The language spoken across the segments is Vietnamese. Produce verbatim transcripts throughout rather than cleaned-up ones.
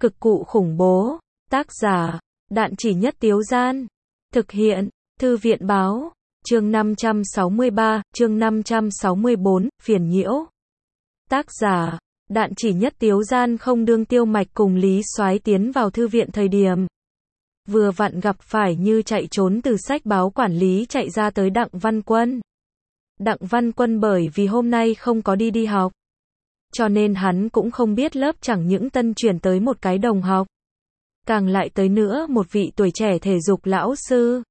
Cực cụ khủng bố. Tác giả, Đạn Chỉ Nhất Tiếu Gian. Thực hiện, Thư viện Báo. Chương năm trăm sáu mươi ba, chương năm trăm sáu mươi bốn, phiền nhiễu. Tác giả, Đạn Chỉ Nhất Tiếu Gian. Không đương Tiêu Mạch cùng Lý Soái tiến vào thư viện thời điểm. Vừa vặn gặp phải như chạy trốn từ sách báo quản lý chạy ra tới Đặng Văn Quân. Đặng Văn Quân bởi vì hôm nay không có đi đi học. Cho nên hắn cũng không biết lớp chẳng những tân chuyển tới một cái đồng học. Càng lại tới nữa một vị tuổi trẻ thể dục lão sư.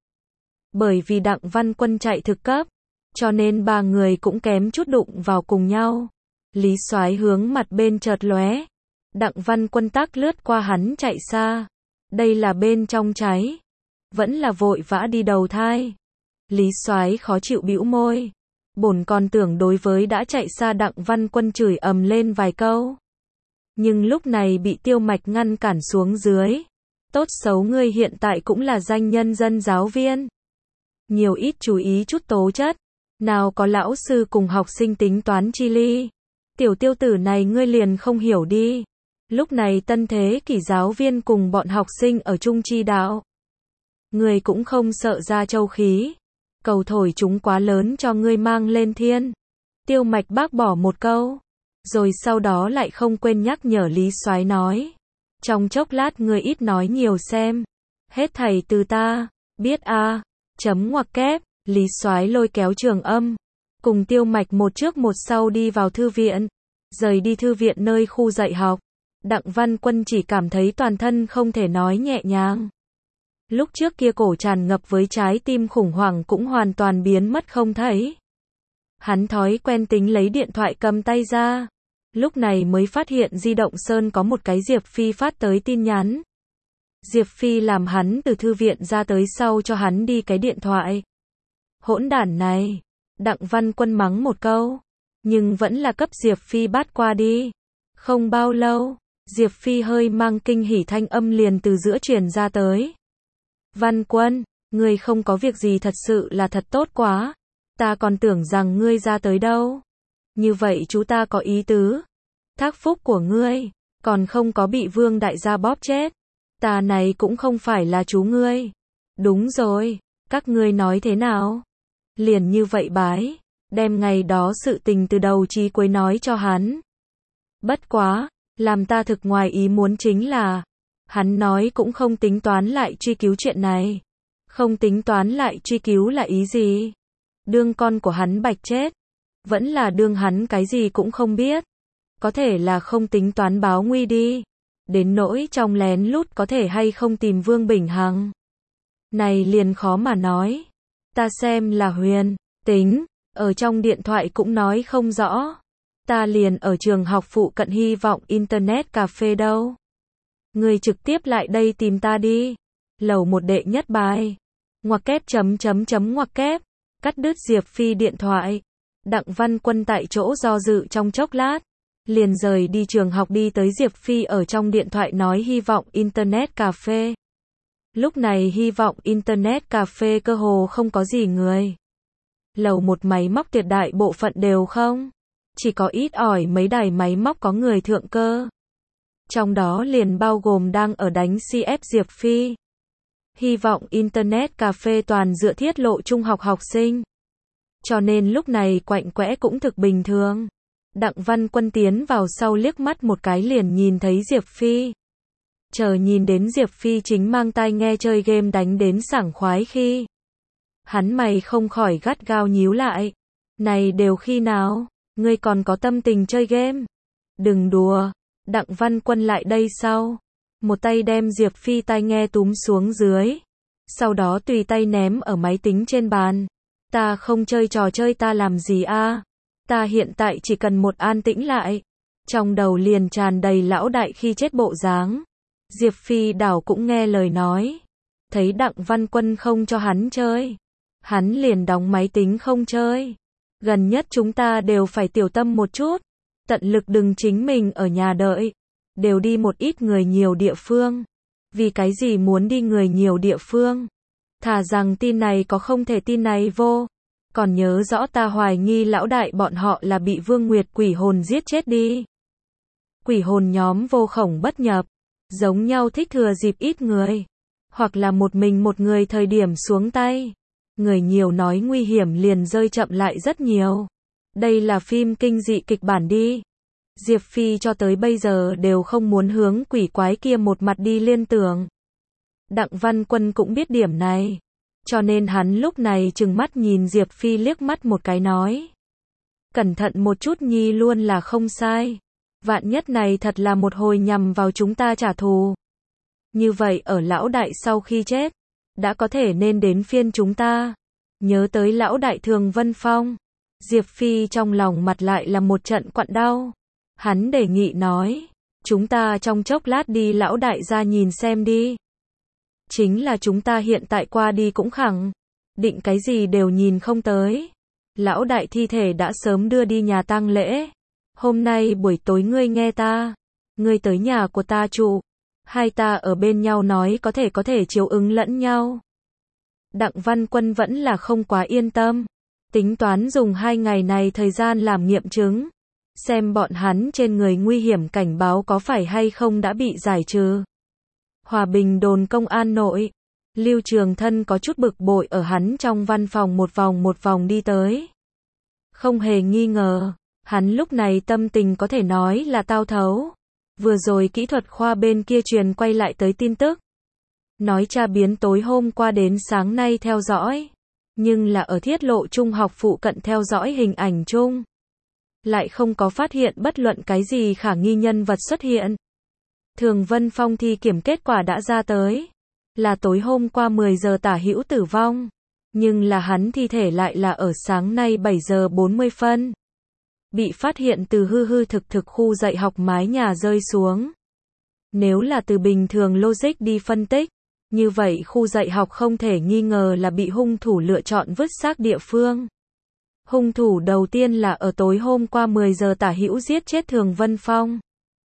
Bởi vì Đặng Văn Quân chạy thực cấp. Cho nên ba người cũng kém chút đụng vào cùng nhau. Lý Soái hướng mặt bên chợt lóe. Đặng Văn Quân tắc lướt qua hắn chạy xa. Đây là bên trong cháy. Vẫn là vội vã đi đầu thai. Lý Soái khó chịu bĩu môi. Bổn còn tưởng đối với đã chạy xa Đặng Văn Quân chửi ầm lên vài câu. Nhưng lúc này bị Tiêu Mạch ngăn cản xuống dưới. Tốt xấu ngươi hiện tại cũng là danh nhân dân giáo viên. Nhiều ít chú ý chút tố chất. Nào có lão sư cùng học sinh tính toán chi ly. Tiểu tiêu tử này ngươi liền không hiểu đi. Lúc này tân thế kỷ giáo viên cùng bọn học sinh ở chung chi đạo. Ngươi cũng không sợ ra châu khí. Cầu thổi chúng quá lớn cho ngươi mang lên thiên. Tiêu Mạch bác bỏ một câu. Rồi sau đó lại không quên nhắc nhở Lý Soái nói. Trong chốc lát ngươi ít nói nhiều xem. Hết thầy từ ta, biết a à. Chấm ngoặc kép, Lý Soái lôi kéo Trường Âm. Cùng Tiêu Mạch một trước một sau đi vào thư viện. Rời đi thư viện nơi khu dạy học. Đặng Văn Quân chỉ cảm thấy toàn thân không thể nói nhẹ nhàng. Lúc trước kia cổ tràn ngập với trái tim khủng hoảng cũng hoàn toàn biến mất không thấy. Hắn thói quen tính lấy điện thoại cầm tay ra. Lúc này mới phát hiện di động Sơn có một cái Diệp Phi phát tới tin nhắn. Diệp Phi làm hắn từ thư viện ra tới sau cho hắn đi cái điện thoại. Hỗn đản này. Đặng Văn Quân mắng một câu. Nhưng vẫn là cấp Diệp Phi bắt qua đi. Không bao lâu, Diệp Phi hơi mang kinh hỉ thanh âm liền từ giữa truyền ra tới. Văn Quân, ngươi không có việc gì thật sự là thật tốt quá. Ta còn tưởng rằng ngươi ra tới đâu. Như vậy chú ta có ý tứ. Thác phúc của ngươi, còn không có bị Vương đại gia bóp chết. Ta này cũng không phải là chú ngươi. Đúng rồi, các ngươi nói thế nào? Liền như vậy bái, đem ngày đó sự tình từ đầu chí cuối nói cho hắn. Bất quá, làm ta thực ngoài ý muốn chính là, hắn nói cũng không tính toán lại truy cứu chuyện này. Không tính toán lại truy cứu là ý gì? Đương con của hắn bạch chết. Vẫn là đương hắn cái gì cũng không biết. Có thể là không tính toán báo nguy đi. Đến nỗi trong lén lút có thể hay không tìm Vương Bình Hằng. Này liền khó mà nói. Ta xem là huyền, tính, ở trong điện thoại cũng nói không rõ. Ta liền ở trường học phụ cận hy vọng Internet cà phê đâu. Người trực tiếp lại đây tìm ta đi. Lầu một đệ nhất bài. Ngoặc kép chấm chấm chấm ngoặc kép. Cắt đứt Diệp Phi điện thoại. Đặng Văn Quân tại chỗ do dự trong chốc lát. Liền rời đi trường học đi tới Diệp Phi ở trong điện thoại nói hy vọng Internet cà phê. Lúc này hy vọng Internet cà phê cơ hồ không có gì người. Lầu một máy móc tuyệt đại bộ phận đều không. Chỉ có ít ỏi mấy đài máy móc có người thượng cơ. Trong đó liền bao gồm đang ở đánh xê ép Diệp Phi. Hy vọng Internet cà phê toàn dựa thiết lộ trung học học sinh. Cho nên lúc này quạnh quẽ cũng thực bình thường. Đặng Văn Quân tiến vào sau liếc mắt một cái liền nhìn thấy Diệp Phi. Chờ nhìn đến Diệp Phi chính mang tai nghe chơi game đánh đến sảng khoái khi. Hắn mày không khỏi gắt gao nhíu lại. Này đều khi nào, ngươi còn có tâm tình chơi game? Đừng đùa. Đặng Văn Quân lại đây sau. Một tay đem Diệp Phi tai nghe túm xuống dưới. Sau đó tùy tay ném ở máy tính trên bàn. Ta không chơi trò chơi ta làm gì a? Ta hiện tại chỉ cần một an tĩnh lại. Trong đầu liền tràn đầy lão đại khi chết bộ dáng. Diệp Phi đảo cũng nghe lời nói. Thấy Đặng Văn Quân không cho hắn chơi. Hắn liền đóng máy tính không chơi. Gần nhất chúng ta đều phải tiểu tâm một chút. Tận lực đừng chính mình ở nhà đợi. Đều đi một ít người nhiều địa phương. Vì cái gì muốn đi người nhiều địa phương? Thà rằng tin này có không thể tin này vô. Còn nhớ rõ ta hoài nghi lão đại bọn họ là bị Vương Nguyệt quỷ hồn giết chết đi. Quỷ hồn nhóm vô khổng bất nhập. giống nhau thích thừa dịp ít người, hoặc là một mình một người thời điểm xuống tay. Người nhiều nói nguy hiểm liền rơi chậm lại rất nhiều. Đây là phim kinh dị kịch bản đi. Diệp Phi cho tới bây giờ đều không muốn hướng quỷ quái kia một mặt đi liên tưởng. Đặng Văn Quân cũng biết điểm này. Cho nên hắn lúc này trừng mắt nhìn Diệp Phi liếc mắt một cái nói. Cẩn thận một chút nhi luôn là không sai. Vạn nhất này thật là một hồi nhằm vào chúng ta trả thù. Như vậy ở lão đại sau khi chết, đã có thể nên đến phiên chúng ta. Nhớ tới lão đại Thường Vân Phong. Diệp Phi trong lòng mặt lại là một trận quặn đau. Hắn đề nghị nói, chúng ta trong chốc lát đi lão đại ra nhìn xem đi. Chính là chúng ta hiện tại qua đi cũng khẳng định cái gì đều nhìn không tới. Lão đại thi thể đã sớm đưa đi nhà tang lễ. Hôm nay buổi tối ngươi nghe ta, ngươi tới nhà của ta trụ, hai ta ở bên nhau nói có thể có thể chiếu ứng lẫn nhau. Đặng Văn Quân vẫn là không quá yên tâm, tính toán dùng hai ngày này thời gian làm nghiệm chứng, xem bọn hắn trên người nguy hiểm cảnh báo có phải hay không đã bị giải trừ. Hòa Bình đồn công an nội, Lưu Trường Thân có chút bực bội ở hắn trong văn phòng một vòng một vòng đi tới. Không hề nghi ngờ, hắn lúc này tâm tình có thể nói là tao thấu. Vừa rồi kỹ thuật khoa bên kia truyền quay lại tới tin tức. Nói tra biến tối hôm qua đến sáng nay theo dõi. Nhưng là ở thiết lộ trung học phụ cận theo dõi hình ảnh chung. Lại không có phát hiện bất luận cái gì khả nghi nhân vật xuất hiện. Thường Vân Phong thi kiểm kết quả đã ra tới. Là tối hôm qua mười giờ tả hữu tử vong. Nhưng là hắn thi thể lại là ở sáng nay bảy giờ bốn mươi phân. Bị phát hiện từ hư hư thực thực khu dạy học mái nhà rơi xuống. Nếu là từ bình thường logic đi phân tích, như vậy khu dạy học không thể nghi ngờ là bị hung thủ lựa chọn vứt xác địa phương. Hung thủ đầu tiên là ở tối hôm qua mười giờ tả hữu giết chết Thường Vân Phong.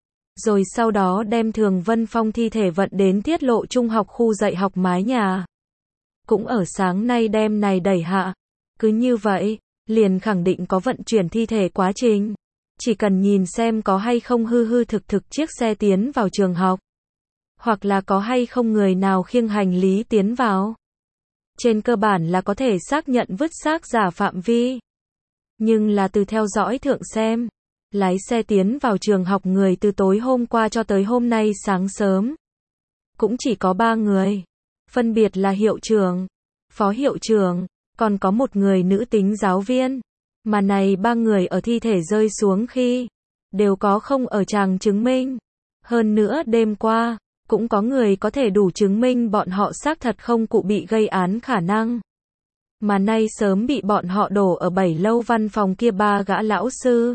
Rồi sau đó đem Thường Vân Phong thi thể vận đến tiết lộ trung học khu dạy học mái nhà. Cũng ở sáng nay đem này đẩy hạ. Cứ như vậy, liền khẳng định có vận chuyển thi thể quá trình. Chỉ cần nhìn xem có hay không hư hư thực thực chiếc xe tiến vào trường học. Hoặc là có hay không người nào khiêng hành lý tiến vào. Trên cơ bản là có thể xác nhận vứt xác giả phạm vi. Nhưng là từ theo dõi thượng xem, lái xe tiến vào trường học người từ tối hôm qua cho tới hôm nay sáng sớm. Cũng chỉ có ba người. Phân biệt là hiệu trưởng, phó hiệu trưởng, còn có một người nữ tính giáo viên. Mà này ba người ở thi thể rơi xuống khi, đều có không ở tràng chứng minh. Hơn nữa đêm qua, cũng có người có thể đủ chứng minh bọn họ xác thật không cụ bị gây án khả năng. Mà nay sớm bị bọn họ đổ ở bảy lâu văn phòng kia ba gã lão sư.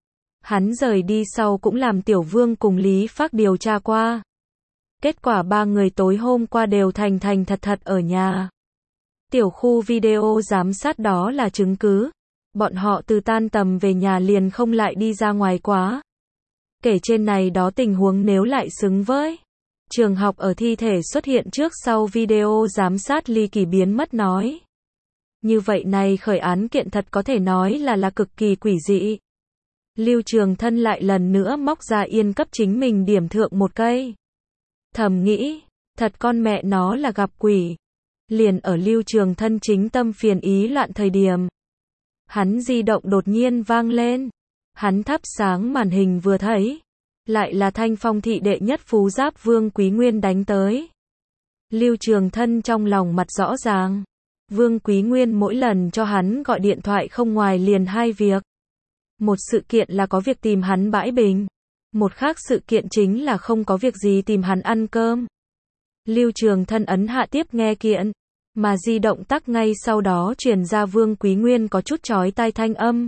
Hắn rời đi sau cũng làm Tiểu Vương cùng Lý Phác điều tra qua. Kết quả ba người tối hôm qua đều thành thành thật thật ở nhà. Tiểu khu video giám sát đó là chứng cứ. Bọn họ từ tan tầm về nhà liền không lại đi ra ngoài quá. Kể trên này đó tình huống nếu lại xứng với trường học ở thi thể xuất hiện trước sau video giám sát ly kỳ biến mất nói. Như vậy này khởi án kiện thật có thể nói là là cực kỳ quỷ dị. Lưu Trường Thân lại lần nữa móc ra yên cấp chính mình điểm thượng một cây. Thầm nghĩ, thật con mẹ nó là gặp quỷ. Liền ở Lưu Trường Thân chính tâm phiền ý loạn thời điểm. Hắn di động đột nhiên vang lên. Hắn thắp sáng màn hình vừa thấy. Lại là Thanh Phong thị đệ nhất phú giáp Vương Quý Nguyên đánh tới. Lưu Trường Thân trong lòng mặt rõ ràng. Vương Quý Nguyên mỗi lần cho hắn gọi điện thoại không ngoài liền hai việc. Một sự kiện là có việc tìm hắn bãi bình. Một khác sự kiện chính là không có việc gì tìm hắn ăn cơm. Lưu Trường Thân ấn hạ tiếp nghe kiện. Mà di động tắc ngay sau đó truyền ra Vương Quý Nguyên có chút chói tai thanh âm.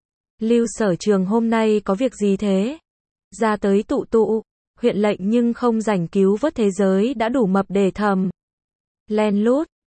Lưu Sở Trường hôm nay có việc gì thế? Ra tới tụ tụ, huyện lệnh nhưng không rảnh cứu vớt thế giới đã đủ mập để thầm. Len lút,